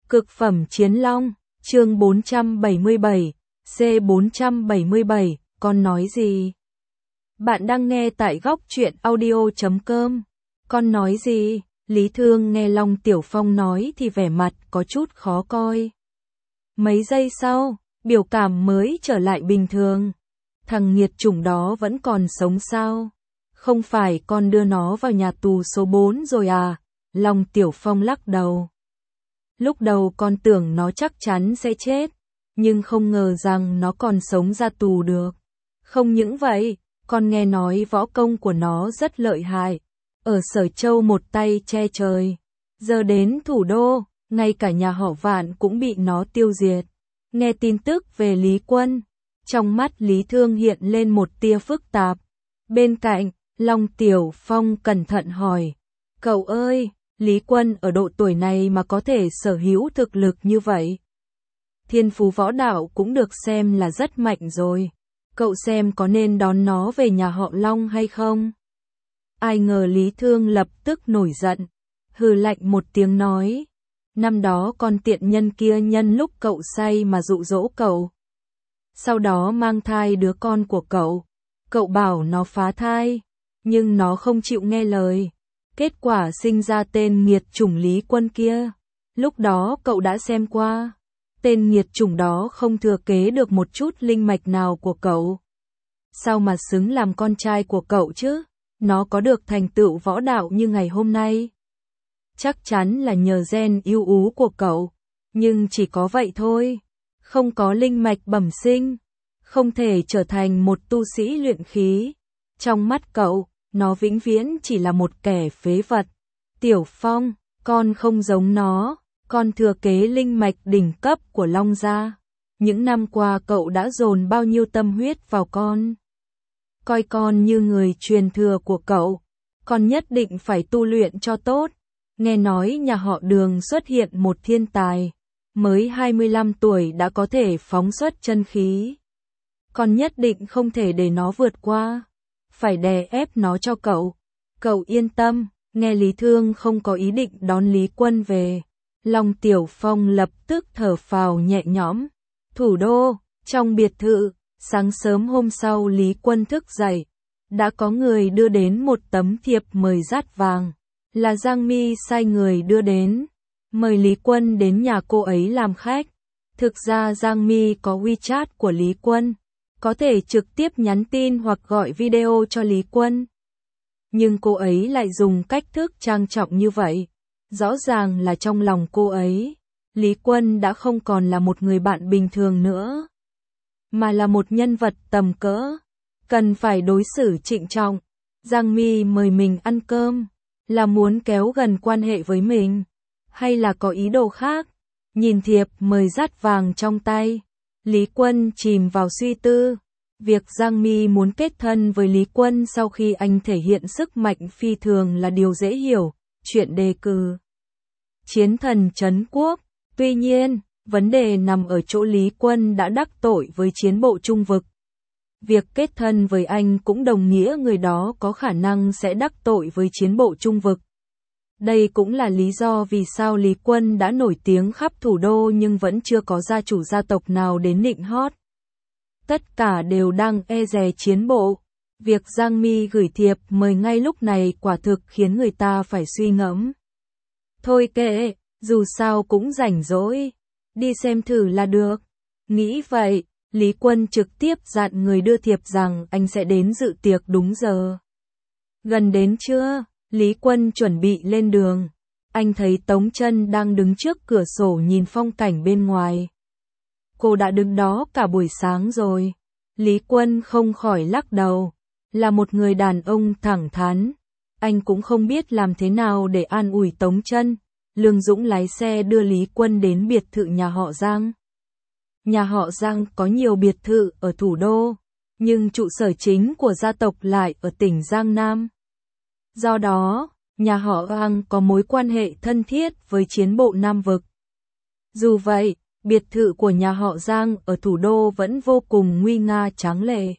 Cực phẩm chiến long, chương 477, C477, con nói gì? Bạn đang nghe tại góc truyện audio.com. Con nói gì? Lý Thương nghe Long Tiểu Phong nói thì vẻ mặt có chút khó coi. Mấy giây sau, biểu cảm mới trở lại bình thường. Thằng nghiệt chủng đó vẫn còn sống sao? Không phải con đưa nó vào nhà tù số 4 rồi à? Long Tiểu Phong lắc đầu. Lúc đầu con tưởng nó chắc chắn sẽ chết, nhưng không ngờ rằng nó còn sống ra tù được. Không những vậy, con nghe nói võ công của nó rất lợi hại, ở Sở Châu một tay che trời. Giờ đến thủ đô, ngay cả nhà họ Vạn cũng bị nó tiêu diệt. Nghe tin tức về Lý Quân, trong mắt Lý Thương hiện lên một tia phức tạp. Bên cạnh, Long Tiểu Phong cẩn thận hỏi, cậu ơi, Lý Quân ở độ tuổi này mà có thể sở hữu thực lực như vậy. Thiên phú võ đạo cũng được xem là rất mạnh rồi. Cậu xem có nên đón nó về nhà họ Long hay không? Ai ngờ Lý Thương lập tức nổi giận, hừ lạnh một tiếng nói. Năm đó con tiện nhân kia nhân lúc cậu say mà dụ dỗ cậu. Sau đó mang thai đứa con của cậu. Cậu bảo nó phá thai, nhưng nó không chịu nghe lời. Kết quả sinh ra tên nghiệt chủng Lý Quân kia. Lúc đó cậu đã xem qua. Tên nghiệt chủng đó không thừa kế được một chút linh mạch nào của cậu. Sao mà xứng làm con trai của cậu chứ? Nó có được thành tựu võ đạo như ngày hôm nay. Chắc chắn là nhờ gen ưu ú của cậu. Nhưng chỉ có vậy thôi. Không có linh mạch bẩm sinh. Không thể trở thành một tu sĩ luyện khí. Trong mắt cậu, nó vĩnh viễn chỉ là một kẻ phế vật. Tiểu Phong, con không giống nó, con thừa kế linh mạch đỉnh cấp của Long gia. Những năm qua cậu đã dồn bao nhiêu tâm huyết vào con. Coi con như người truyền thừa của cậu, con nhất định phải tu luyện cho tốt. Nghe nói nhà họ Đường xuất hiện một thiên tài, mới 25 tuổi đã có thể phóng xuất chân khí. Con nhất định không thể để nó vượt qua. Phải đè ép nó cho cậu. Cậu yên tâm, nghe Lý Thương không có ý định đón Lý Quân về. Long Tiểu Phong lập tức thở phào nhẹ nhõm. Thủ đô, trong biệt thự, sáng sớm hôm sau Lý Quân thức dậy. Đã có người đưa đến một tấm thiệp mời dát vàng. Là Giang Mi sai người đưa đến. Mời Lý Quân đến nhà cô ấy làm khách. Thực ra Giang Mi có WeChat của Lý Quân. Có thể trực tiếp nhắn tin hoặc gọi video cho Lý Quân. Nhưng cô ấy lại dùng cách thức trang trọng như vậy. Rõ ràng là trong lòng cô ấy, Lý Quân đã không còn là một người bạn bình thường nữa. Mà là một nhân vật tầm cỡ. Cần phải đối xử trịnh trọng. Giang Mi mời mình ăn cơm. Là muốn kéo gần quan hệ với mình. Hay là có ý đồ khác? Nhìn thiệp mời dát vàng trong tay. Lý Quân chìm vào suy tư. Việc Giang Mi muốn kết thân với Lý Quân sau khi anh thể hiện sức mạnh phi thường là điều dễ hiểu. Chuyện đề cử chiến thần trấn quốc. Tuy nhiên, vấn đề nằm ở chỗ Lý Quân đã đắc tội với chiến bộ Trung vực. Việc kết thân với anh cũng đồng nghĩa người đó có khả năng sẽ đắc tội với chiến bộ Trung vực. Đây cũng là lý do vì sao Lý Quân đã nổi tiếng khắp thủ đô nhưng vẫn chưa có gia chủ gia tộc nào đến nịnh hót. Tất cả đều đang e dè chiến bộ. Việc Giang Mi gửi thiệp mời ngay lúc này quả thực khiến người ta phải suy ngẫm. Thôi kệ, dù sao cũng rảnh rỗi. Đi xem thử là được. Nghĩ vậy, Lý Quân trực tiếp dặn người đưa thiệp rằng anh sẽ đến dự tiệc đúng giờ. Gần đến trưa, Lý Quân chuẩn bị lên đường. Anh thấy Tống Chân đang đứng trước cửa sổ nhìn phong cảnh bên ngoài. Cô đã đứng đó cả buổi sáng rồi. Lý Quân không khỏi lắc đầu. Là một người đàn ông thẳng thắn. Anh cũng không biết làm thế nào để an ủi Tống Chân. Lương Dũng lái xe đưa Lý Quân đến biệt thự nhà họ Giang. Nhà họ Giang có nhiều biệt thự ở thủ đô, nhưng trụ sở chính của gia tộc lại ở tỉnh Giang Nam. Do đó, nhà họ Giang có mối quan hệ thân thiết với chiến bộ Nam vực. Dù vậy, biệt thự của nhà họ Giang ở thủ đô vẫn vô cùng nguy nga tráng lệ.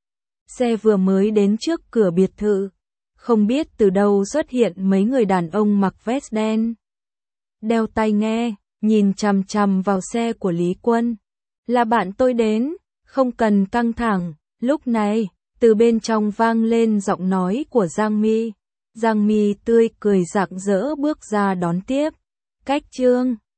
Xe vừa mới đến trước cửa biệt thự, không biết từ đâu xuất hiện mấy người đàn ông mặc vest đen, đeo tai nghe, nhìn chằm chằm vào xe của Lý Quân. Là bạn tôi đến, không cần căng thẳng. Lúc này, từ bên trong vang lên giọng nói của Giang My. Giang My tươi cười rạng rỡ bước ra đón tiếp. Cách Trương